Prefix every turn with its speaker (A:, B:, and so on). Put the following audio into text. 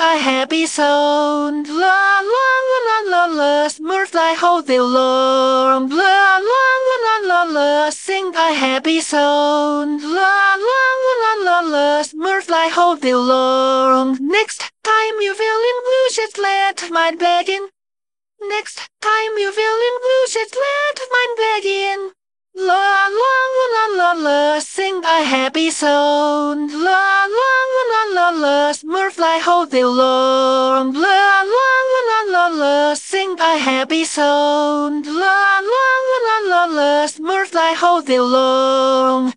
A: a happy song. La la la la la la, Smurf fly hold the long. La la la la la la, sing a happy song. La la la la la la, Smurf fly hold the long. Next time you feeling blue, just let my bed in. Next time you feeling blue, just let my bed in. La la la la la la, sing a happy song. La la la la la la, Smurf fly hold the long. La la la la la la, sing a happy song. La la la la la la, Smurf fly hold the long.